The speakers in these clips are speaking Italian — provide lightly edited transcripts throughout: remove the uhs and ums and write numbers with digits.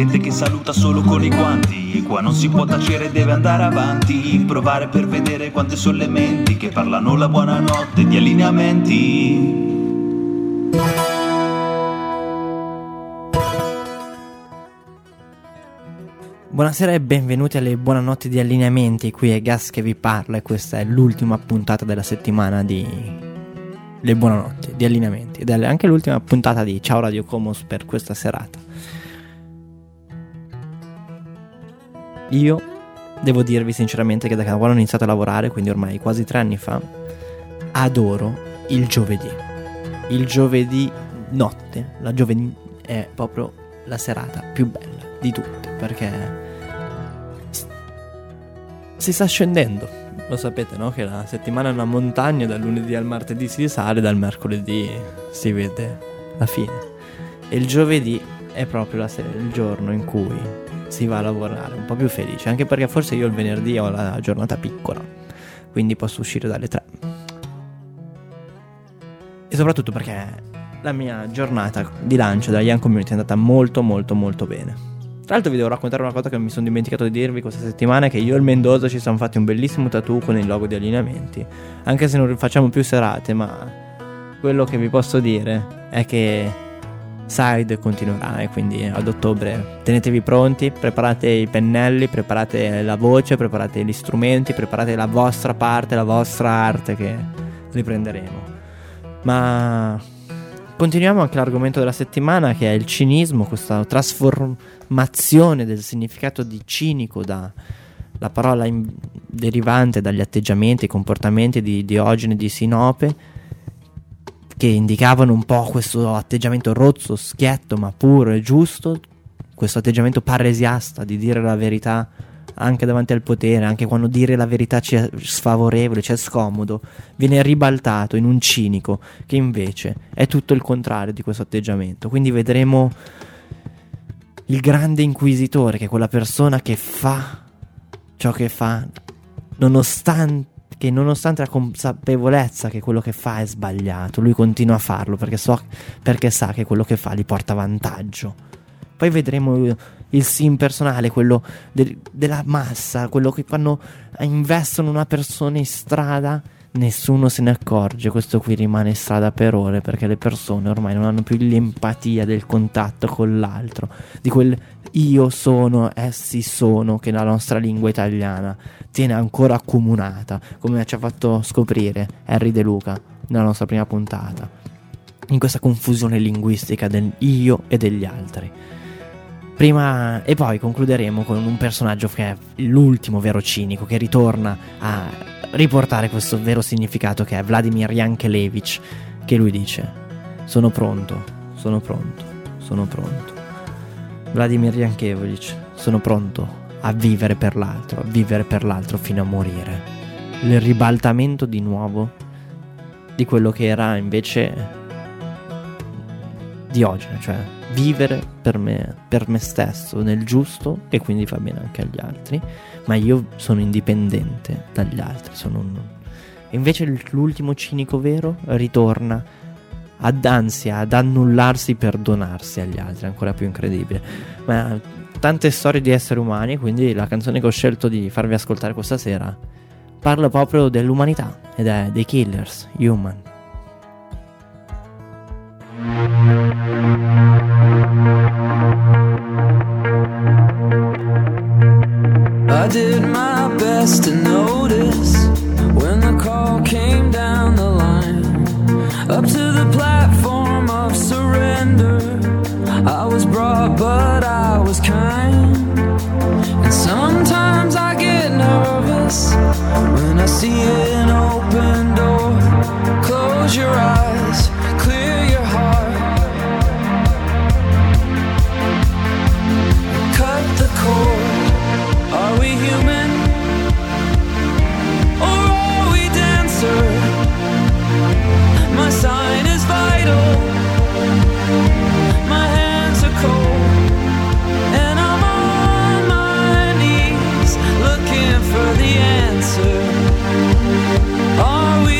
Gente che saluta solo con i guanti, e qua non si può tacere, deve andare avanti. Provare per vedere quante sono le menti che parlano la buonanotte di allineamenti. Buonasera e benvenuti alle buonanotte di allineamenti. Qui è Gas che vi parla e questa è l'ultima puntata della settimana di Le buonanotti di allineamenti ed è anche l'ultima puntata di Ciao Radio Comos per questa serata. Io devo dirvi sinceramente che da quando ho iniziato a lavorare, quindi ormai quasi 3 anni fa, adoro il giovedì. Il giovedì notte, la giovedì è proprio la serata più bella di tutte, perché si sta scendendo, lo sapete, no? Che la settimana è una montagna, dal lunedì al martedì si sale, dal mercoledì si vede la fine, e il giovedì è proprio il giorno in cui si va a lavorare un po' più felice, anche perché forse io il venerdì ho la giornata piccola, quindi posso uscire dalle 3, e soprattutto perché la mia giornata di lancio della Young Community è andata molto bene. Tra l'altro vi devo raccontare una cosa che mi sono dimenticato di dirvi questa settimana, che io e il Mendoza ci siamo fatti un bellissimo tattoo con il logo di allineamenti, anche se non facciamo più serate, ma quello che vi posso dire è che Side continuerà, e quindi ad ottobre tenetevi pronti, preparate i pennelli, preparate la voce, preparate gli strumenti, preparate la vostra parte, la vostra arte che riprenderemo. Ma continuiamo anche l'argomento della settimana, che è il cinismo, questa trasformazione del significato di cinico da la parola derivante dagli atteggiamenti e comportamenti di Diogene e di Sinope, che indicavano un po' questo atteggiamento rozzo, schietto ma puro e giusto, questo atteggiamento parresiasta di dire la verità anche davanti al potere, anche quando dire la verità ci è sfavorevole, ci è scomodo, viene ribaltato in un cinico che invece è tutto il contrario di questo atteggiamento. Quindi vedremo il grande inquisitore, che è quella persona che fa ciò che fa nonostante la consapevolezza che quello che fa è sbagliato, lui continua a farlo perché sa che quello che fa gli porta vantaggio. Poi vedremo il sim personale, quello della massa, quello che quando investono una persona in strada nessuno se ne accorge, questo qui rimane in strada per ore, perché le persone ormai non hanno più l'empatia del contatto con l'altro, di quel io sono, essi sono, che la nostra lingua italiana tiene ancora accomunata, come ci ha fatto scoprire Harry De Luca nella nostra prima puntata, in questa confusione linguistica del io e degli altri. Prima e poi concluderemo con un personaggio che è l'ultimo vero cinico, che ritorna a riportare questo vero significato, che è Vladimir Yankelevich, che lui dice: sono pronto. Vladimir Yankelevich, sono pronto a vivere per l'altro fino a morire. Il ribaltamento di nuovo di quello che era invece Diogene, cioè vivere per me stesso, nel giusto, e quindi fa bene anche agli altri, ma io sono indipendente dagli altri, E invece l'ultimo cinico vero ritorna ad annullarsi per donarsi agli altri, ancora più incredibile. Ma tante storie di esseri umani, quindi la canzone che ho scelto di farvi ascoltare questa sera parla proprio dell'umanità, ed è dei Killers, Human. I did my best to notice when the call came down the line, up to the platform of surrender. I was brought but I was kind, and sometimes I get nervous when I see an open door. Close your eyes, clear your heart, cut the cord. Are we human, or are we dancer? My sign is vital, my hands are cold, and I'm on my knees looking for the answer. Are we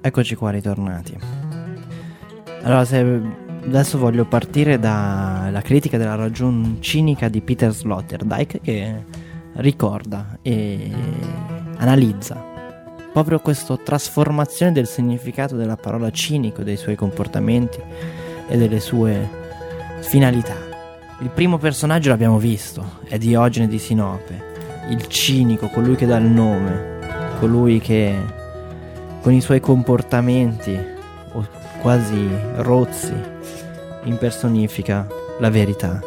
Eccoci qua ritornati. Allora, adesso voglio partire dalla critica della ragion cinica di Peter Sloterdijk, che ricorda e analizza proprio questa trasformazione del significato della parola cinico, dei suoi comportamenti e delle sue finalità. Il primo personaggio l'abbiamo visto, è Diogene di Sinope, il cinico, colui che dà il nome, colui che con i suoi comportamenti quasi rozzi impersonifica la verità.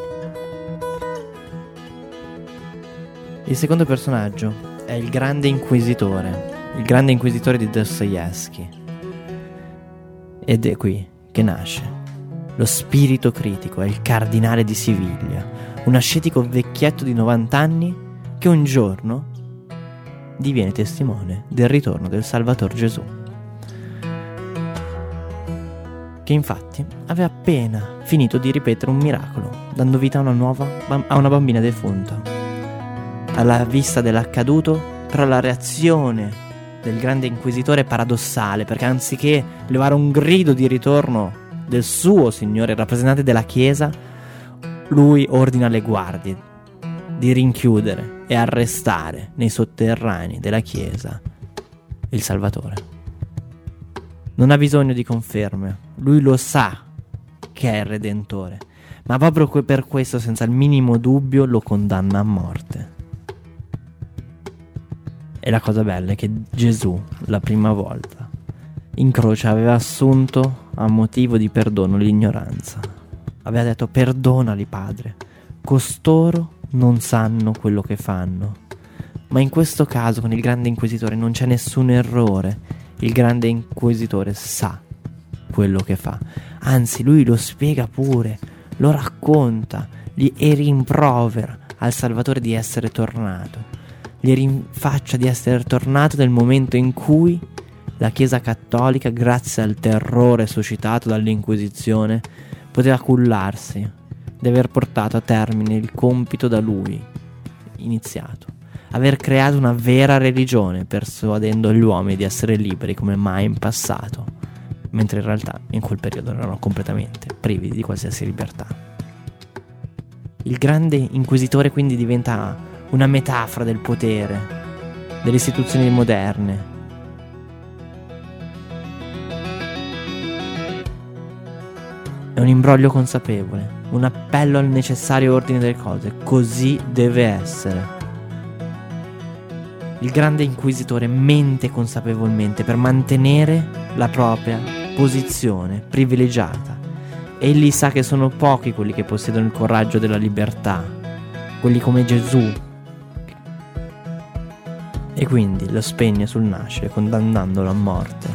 Il secondo personaggio è il grande inquisitore di Dostoevsky, ed è qui che nasce lo spirito critico. È il cardinale di Siviglia, un ascetico vecchietto di 90 anni che un giorno diviene testimone del ritorno del Salvatore Gesù, che infatti aveva appena finito di ripetere un miracolo, dando vita a una bambina defunta. Alla vista dell'accaduto, però, la reazione del grande inquisitore è paradossale, perché anziché levare un grido di ritorno del suo signore, rappresentante della chiesa, lui ordina alle guardie di rinchiudere e arrestare nei sotterranei della chiesa il Salvatore. Non ha bisogno di conferme, lui lo sa che è il Redentore, ma proprio per questo, senza il minimo dubbio, lo condanna a morte. E la cosa bella è che Gesù, la prima volta, in croce aveva assunto a motivo di perdono l'ignoranza. Aveva detto: perdonali, Padre, costoro non sanno quello che fanno. Ma in questo caso con il grande inquisitore non c'è nessun errore. Il grande inquisitore sa quello che fa, anzi lui lo spiega pure, lo racconta e rimprovera al Salvatore di essere tornato, gli rinfaccia di essere tornato nel momento in cui la Chiesa Cattolica, grazie al terrore suscitato dall'Inquisizione, poteva cullarsi di aver portato a termine il compito da lui iniziato, aver creato una vera religione, persuadendo gli uomini di essere liberi come mai in passato, mentre in realtà in quel periodo erano completamente privi di qualsiasi libertà. Il grande inquisitore quindi diventa una metafora del potere, delle istituzioni moderne. È un imbroglio consapevole, un appello al necessario ordine delle cose. Così deve essere. Il grande inquisitore mente consapevolmente per mantenere la propria posizione privilegiata. Egli sa che sono pochi quelli che possiedono il coraggio della libertà, quelli come Gesù, e quindi lo spegne sul nascere, condannandolo a morte.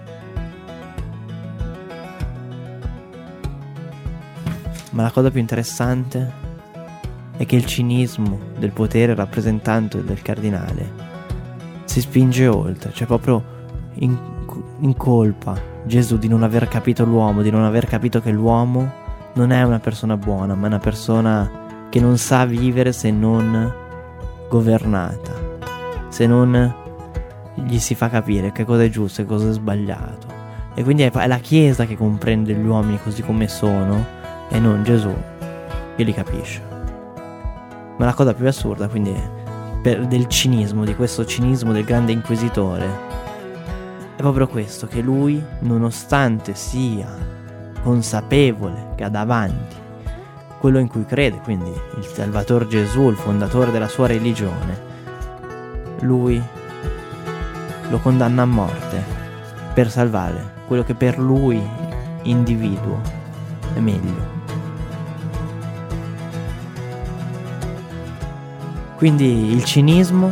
Ma la cosa più interessante è che il cinismo del potere rappresentante del cardinale si spinge oltre, cioè proprio incolpa Gesù di non aver capito l'uomo, di non aver capito che l'uomo non è una persona buona, ma è una persona che non sa vivere se non governata, se non gli si fa capire che cosa è giusto e cosa è sbagliato. E quindi è la Chiesa che comprende gli uomini così come sono e non Gesù che li capisce. Ma la cosa più assurda quindi del cinismo, di questo cinismo del grande inquisitore, è proprio questo, che lui, nonostante sia consapevole che ha davanti quello in cui crede, quindi il Salvatore Gesù, il fondatore della sua religione, lui lo condanna a morte per salvare quello che per lui, individuo, è meglio. Quindi il cinismo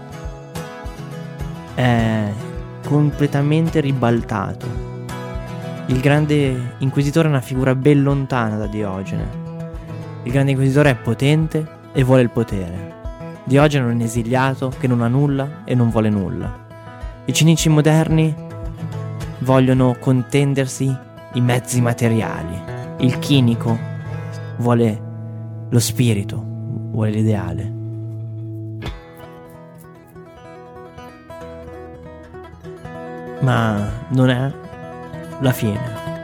è completamente ribaltato. Il grande inquisitore è una figura ben lontana da Diogene. Il grande inquisitore è potente e vuole il potere. Diogene è un esiliato che non ha nulla e non vuole nulla. I cinici moderni vogliono contendersi i mezzi materiali. Il chinico vuole lo spirito, vuole l'ideale. Ma non è la fine,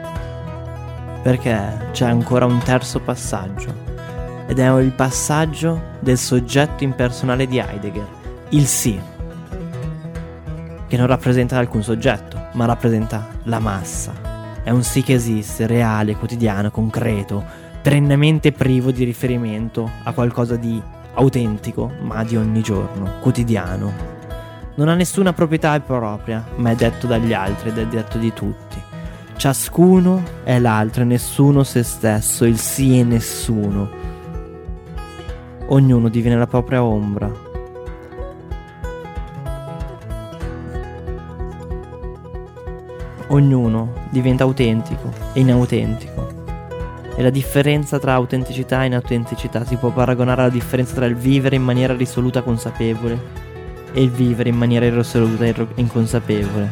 perché c'è ancora un terzo passaggio, ed è il passaggio del soggetto impersonale di Heidegger, il sì, che non rappresenta alcun soggetto, ma rappresenta la massa. È un sì che esiste, reale, quotidiano, concreto, perennemente privo di riferimento a qualcosa di autentico, ma di ogni giorno, quotidiano. Non ha nessuna proprietà propria, ma è detto dagli altri ed è detto di tutti. Ciascuno è l'altro e nessuno se stesso, il sì e nessuno. Ognuno diviene la propria ombra. Ognuno diventa autentico e inautentico. E la differenza tra autenticità e inautenticità si può paragonare alla differenza tra il vivere in maniera risoluta consapevole e il vivere in maniera irresoluta e inconsapevole.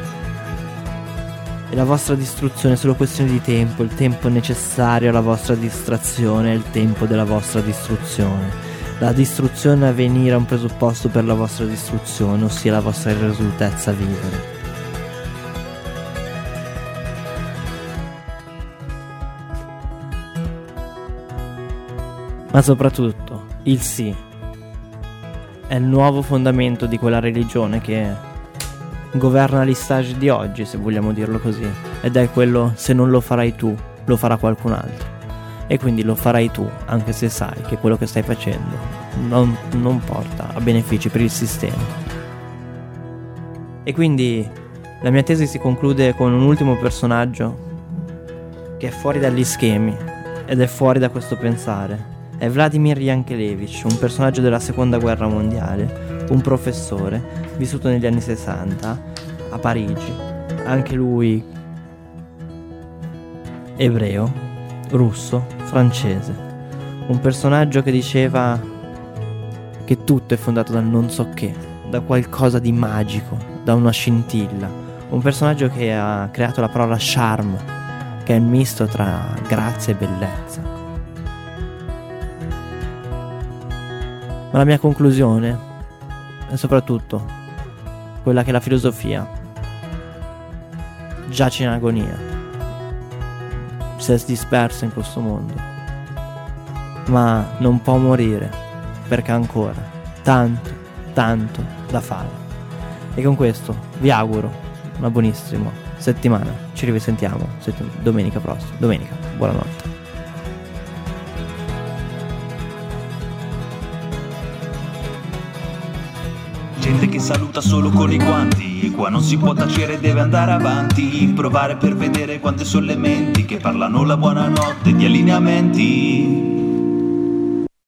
E la vostra distruzione è solo questione di tempo, il tempo necessario alla vostra distrazione è il tempo della vostra distruzione. La distruzione a venire è un presupposto per la vostra distruzione, ossia la vostra irresolutezza a vivere. Ma soprattutto, il sì è il nuovo fondamento di quella religione che governa gli stage di oggi, se vogliamo dirlo così, ed è quello: se non lo farai tu, lo farà qualcun altro, e quindi lo farai tu, anche se sai che quello che stai facendo non porta a benefici per il sistema. E quindi la mia tesi si conclude con un ultimo personaggio che è fuori dagli schemi ed è fuori da questo pensare. È Vladimir Yankelevich, un personaggio della seconda guerra mondiale, un professore vissuto negli anni 60 a Parigi, anche lui ebreo, russo, francese. Un personaggio che diceva che tutto è fondato dal non so che, da qualcosa di magico, da una scintilla. Un personaggio che ha creato la parola charme, che è il misto tra grazia e bellezza. Ma la mia conclusione è soprattutto quella che la filosofia giace in agonia, si è dispersa in questo mondo, ma non può morire perché ha ancora tanto, tanto da fare. E con questo vi auguro una buonissima settimana. Ci risentiamo domenica prossima. Domenica, buonanotte. Gente che saluta solo con i guanti, qua non si può tacere, deve andare avanti, provare per vedere quante sono le menti che parlano la buonanotte di allineamenti.